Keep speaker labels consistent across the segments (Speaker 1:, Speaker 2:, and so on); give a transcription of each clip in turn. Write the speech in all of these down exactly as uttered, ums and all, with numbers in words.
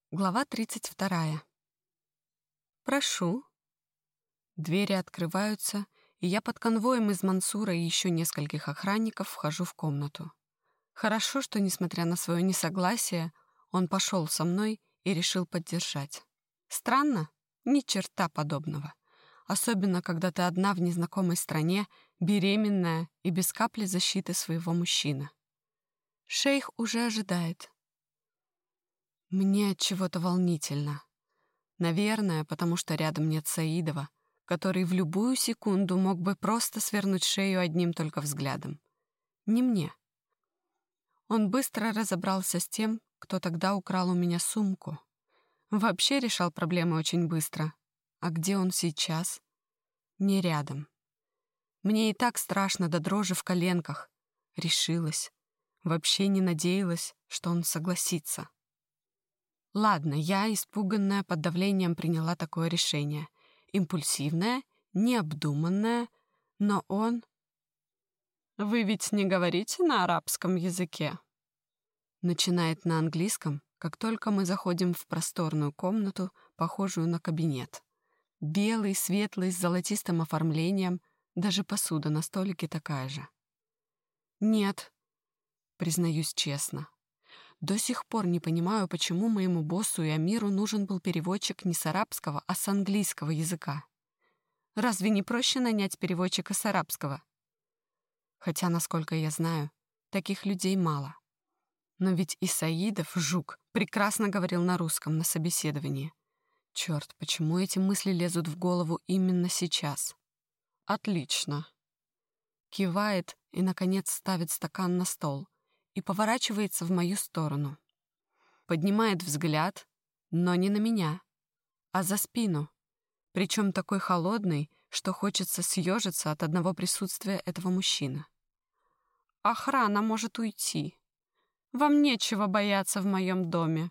Speaker 1: Глава тридцать вторая. «Прошу». Двери открываются, и я под конвоем из Мансура и еще нескольких охранников вхожу в комнату. Хорошо, что, несмотря на свое несогласие, он пошел со мной и решил поддержать. Странно? Ни черта подобного. Особенно, когда ты одна в незнакомой стране, беременная и без капли защиты своего мужчины. Шейх уже ожидает. Мне от чего-то волнительно. Наверное, потому что рядом нет Саидова, который в любую секунду мог бы просто свернуть шею одним только взглядом. Не мне. Он быстро разобрался с тем, кто тогда украл у меня сумку. Вообще решал проблемы очень быстро. А где он сейчас? Не рядом. Мне и так страшно до дрожи в коленках. Решилась. Вообще не надеялась, что он согласится. Ладно, я, испуганная, под давлением приняла такое решение. Импульсивное, необдуманное, но он... «Вы ведь не говорите на арабском языке?» Начинает на английском, как только мы заходим в просторную комнату, похожую на кабинет. Белый, светлый, с золотистым оформлением, даже посуда на столике такая же. «Нет», признаюсь честно. До сих пор не понимаю, почему моему боссу и Амиру нужен был переводчик не с арабского, а с английского языка. Разве не проще нанять переводчика с арабского? Хотя, насколько я знаю, таких людей мало. Но ведь и Саидов, жук, прекрасно говорил на русском на собеседовании. Черт, почему эти мысли лезут в голову именно сейчас? Отлично. Кивает и, наконец, ставит стакан на стол и поворачивается в мою сторону. Поднимает взгляд, но не на меня, а за спину, причем такой холодный, что хочется съежиться от одного присутствия этого мужчины. «Охрана может уйти. Вам нечего бояться в моем доме».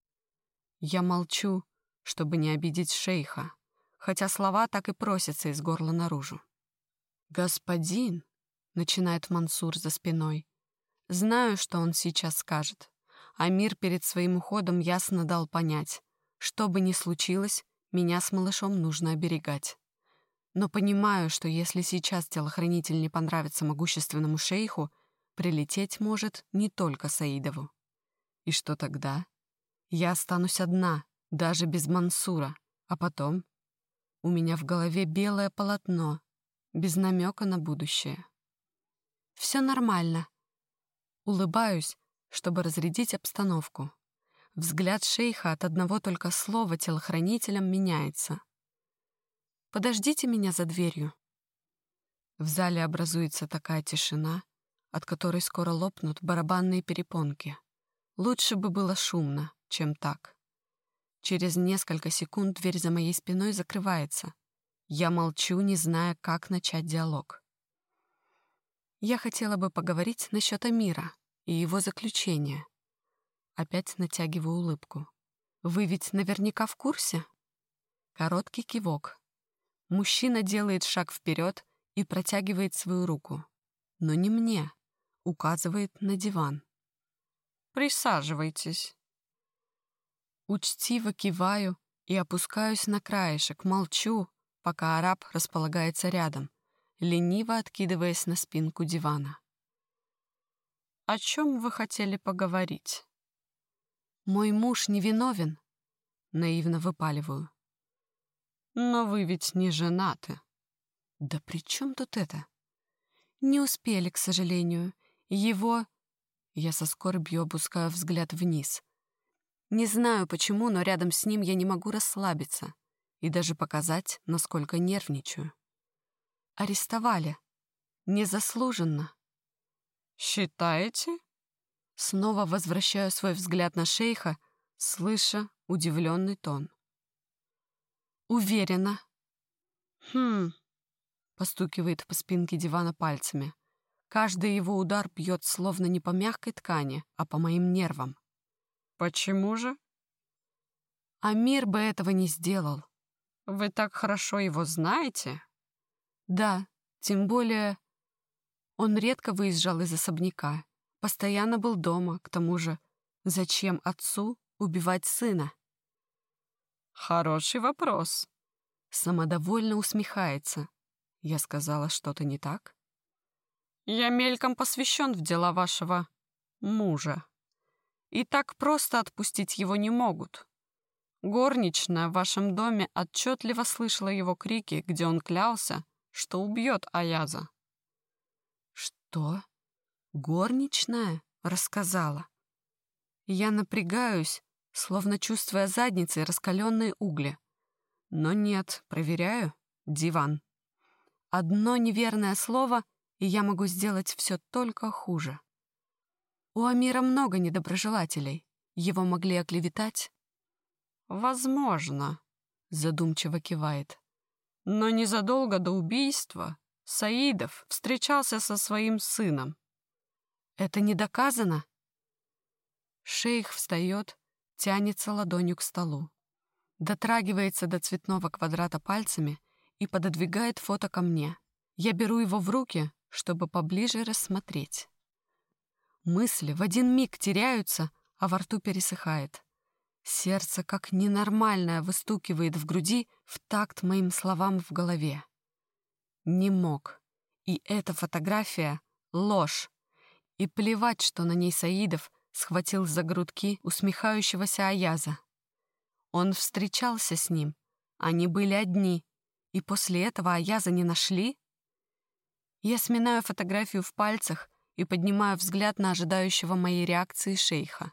Speaker 1: Я молчу, чтобы не обидеть шейха, хотя слова так и просятся из горла наружу. «Господин», — начинает Мансур за спиной, — знаю, что он сейчас скажет. Амир перед своим уходом ясно дал понять, что бы ни случилось, меня с малышом нужно оберегать. Но понимаю, что если сейчас телохранитель не понравится могущественному шейху, прилететь может не только Саидову. И что тогда? Я останусь одна, даже без Мансура, а потом у меня в голове белое полотно, без намека на будущее. Все нормально. Улыбаюсь, чтобы разрядить обстановку. Взгляд шейха от одного только слова телохранителям меняется. «Подождите меня за дверью». В зале образуется такая тишина, от которой скоро лопнут барабанные перепонки. Лучше бы было шумно, чем так. Через несколько секунд дверь за моей спиной закрывается. Я молчу, не зная, как начать диалог. Я хотела бы поговорить насчет Амира и его заключения. Опять натягиваю улыбку. Вы ведь наверняка в курсе? Короткий кивок. Мужчина делает шаг вперед и протягивает свою руку. Но не мне. Указывает на диван. «Присаживайтесь». Учтиво киваю и опускаюсь на краешек, молчу, пока араб располагается рядом, лениво откидываясь на спинку дивана. «О чем вы хотели поговорить?» «Мой муж невиновен», — наивно выпаливаю. «Но вы ведь не женаты». «Да при чем тут это?» «Не успели, к сожалению. Его...» Я со скорбью опускаю взгляд вниз. Не знаю почему, но рядом с ним я не могу расслабиться и даже показать, насколько нервничаю. Арестовали. Незаслуженно. «Считаете?» Снова возвращаю свой взгляд на шейха, слыша удивленный тон. «Уверена». «Хм...» — постукивает по спинке дивана пальцами. Каждый его удар бьет словно не по мягкой ткани, а по моим нервам. «Почему же?» Амир бы этого не сделал. «Вы так хорошо его знаете?» «Да, тем более он редко выезжал из особняка, постоянно был дома, к тому же зачем отцу убивать сына?» Хороший вопрос. Самодовольно усмехается. Я сказала что-то не так? Я мельком посвящен в дела вашего мужа. И так просто отпустить его не могут. Горничная в вашем доме отчетливо слышала его крики, где он клялся, что убьет Аяза. Что? Горничная рассказала? Я напрягаюсь, словно чувствуя задницей раскаленные угли. Но нет, проверяю. Диван. Одно неверное слово, и я могу сделать все только хуже. У Амира много недоброжелателей. Его могли оклеветать? Возможно, задумчиво кивает. Но незадолго до убийства Саидов встречался со своим сыном. Это не доказано? Шейх встает, тянется ладонью к столу, дотрагивается до цветного квадрата пальцами и пододвигает фото ко мне. Я беру его в руки, чтобы поближе рассмотреть. Мысли в один миг теряются, а во рту пересыхает. Сердце, как ненормальное, выстукивает в груди в такт моим словам в голове. Не мог. И эта фотография — ложь. И плевать, что на ней Саидов схватил за грудки усмехающегося Аяза. Он встречался с ним. Они были одни. И после этого Аяза не нашли? Я сминаю фотографию в пальцах и поднимаю взгляд на ожидающего моей реакции шейха.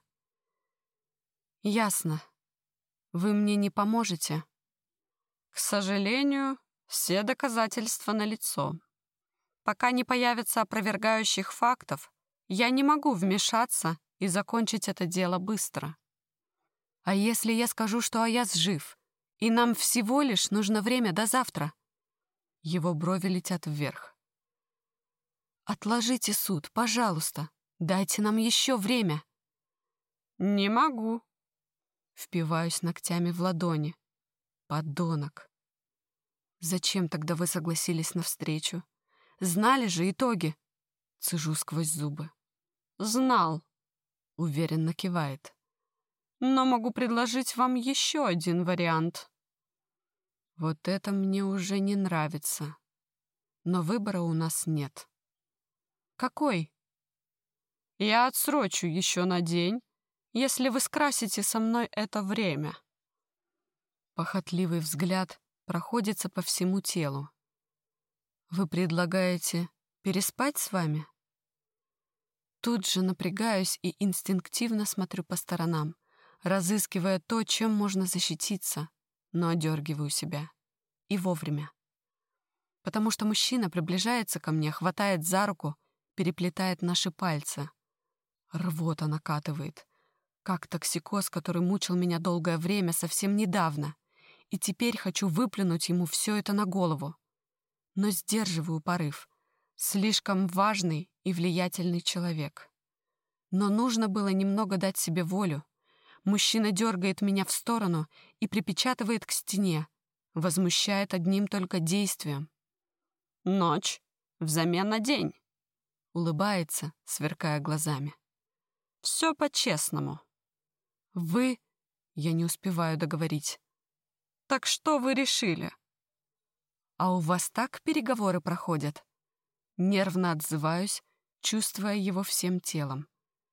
Speaker 1: «Ясно. Вы мне не поможете?» «К сожалению, все доказательства налицо. Пока не появится опровергающих фактов, я не могу вмешаться и закончить это дело быстро». «А если я скажу, что Аяз жив, и нам всего лишь нужно время до завтра?» Его брови летят вверх. «Отложите суд, пожалуйста. Дайте нам еще время». «Не могу». Впиваюсь ногтями в ладони. Подонок. Зачем тогда вы согласились на встречу? Знали же итоги. Цежу сквозь зубы. Знал. Уверенно кивает. Но могу предложить вам еще один вариант. Вот это мне уже не нравится. Но выбора у нас нет. Какой? Я отсрочу еще на день, если вы скрасите со мной это время. Похотливый взгляд проходится по всему телу. Вы предлагаете переспать с вами? Тут же напрягаюсь и инстинктивно смотрю по сторонам, разыскивая то, чем можно защититься, но одергиваю себя. И вовремя. Потому что мужчина приближается ко мне, хватает за руку, переплетает наши пальцы. Рвота накатывает. Как токсикоз, который мучил меня долгое время, совсем недавно. И теперь хочу выплюнуть ему все это на голову. Но сдерживаю порыв. Слишком важный и влиятельный человек. Но нужно было немного дать себе волю. Мужчина дергает меня в сторону и припечатывает к стене. Возмущает одним только действием. «Ночь взамен на день», — улыбается, сверкая глазами. «Все по-честному». «Вы...» — я не успеваю договорить. «Так что вы решили?» «А у вас так переговоры проходят?» Нервно отзываюсь, чувствуя его всем телом.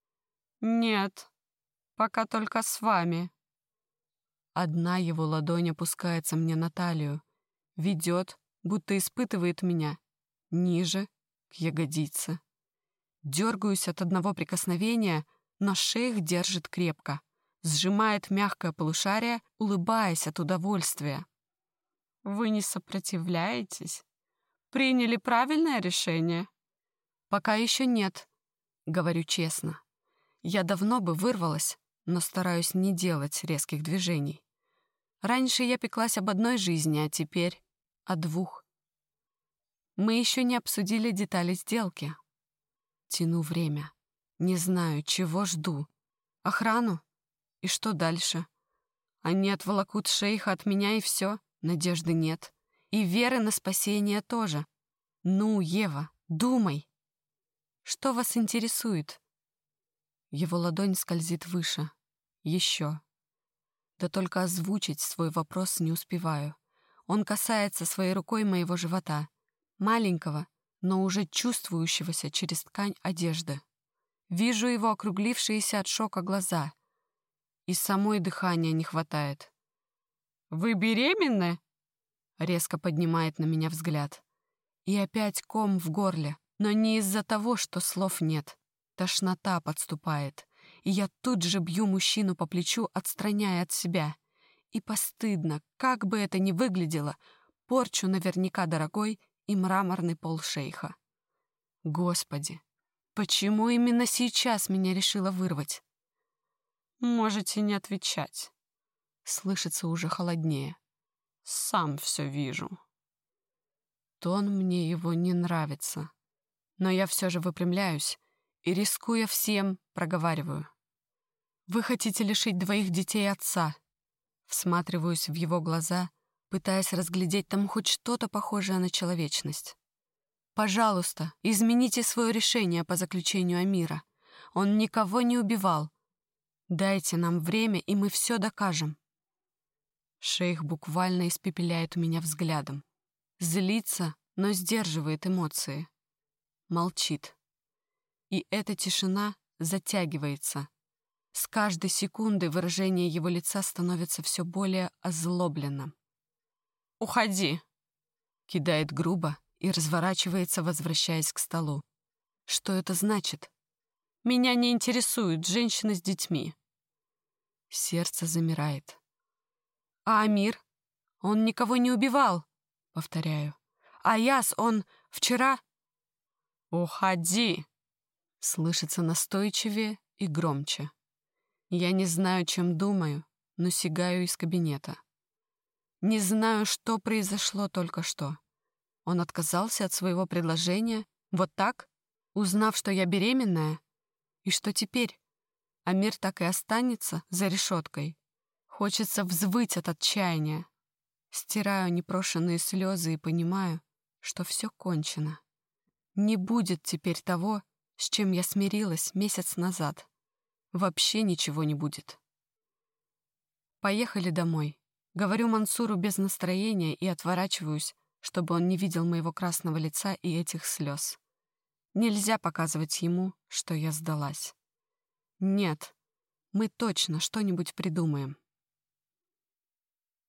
Speaker 1: «Нет, пока только с вами». Одна его ладонь опускается мне на талию, ведет, будто испытывает меня, ниже, к ягодице. Дергаюсь от одного прикосновения, но шейх держит крепко, сжимает мягкое полушарие, улыбаясь от удовольствия. «Вы не сопротивляетесь? Приняли правильное решение?» «Пока еще нет», — говорю честно. Я давно бы вырвалась, но стараюсь не делать резких движений. Раньше я пеклась об одной жизни, а теперь о двух. Мы еще не обсудили детали сделки. Тяну время. Не знаю, чего жду. Охрану? И что дальше? Они отволокут шейха от меня, и все. Надежды нет. И веры на спасение тоже. Ну, Ева, думай. Что вас интересует? Его ладонь скользит выше. Еще. Да только озвучить свой вопрос не успеваю. Он касается своей рукой моего живота, маленького, но уже чувствующегося через ткань одежды. Вижу его округлившиеся от шока глаза. И самой дыхания не хватает. «Вы беременны?» Резко поднимает на меня взгляд. И опять ком в горле, но не из-за того, что слов нет. Тошнота подступает, и я тут же бью мужчину по плечу, отстраняя от себя. И постыдно, как бы это ни выглядело, порчу наверняка дорогой и мраморный пол шейха. Господи, почему именно сейчас меня решила вырвать? «Можете не отвечать», — слышится уже холоднее. «Сам все вижу». Тон мне его не нравится, но я все же выпрямляюсь и, рискуя всем, проговариваю. «Вы хотите лишить двоих детей отца?» Всматриваюсь в его глаза, пытаясь разглядеть там хоть что-то похожее на человечность. «Пожалуйста, измените свое решение по заключению Амира. Он никого не убивал. Дайте нам время, и мы все докажем». Шейх буквально испепеляет меня взглядом. Злится, но сдерживает эмоции. Молчит. И эта тишина затягивается. С каждой секундой выражение его лица становится все более озлобленным. «Уходи!» — кидает грубо и разворачивается, возвращаясь к столу. «Что это значит? Меня не интересуют женщины с детьми». Сердце замирает. «А Амир? Он никого не убивал!» — повторяю. «А Яс, он вчера...» «Уходи!» — слышится настойчивее и громче. Я не знаю, чем думаю, но сигаю из кабинета. Не знаю, что произошло только что. Он отказался от своего предложения, вот так, узнав, что я беременная? И что теперь? Амир так и останется за решеткой. Хочется взвыть от отчаяния. Стираю непрошенные слезы и понимаю, что все кончено. Не будет теперь того, с чем я смирилась месяц назад. Вообще ничего не будет. Поехали домой. Говорю Мансуру без настроения и отворачиваюсь, чтобы он не видел моего красного лица и этих слез. Нельзя показывать ему, что я сдалась. Нет, мы точно что-нибудь придумаем.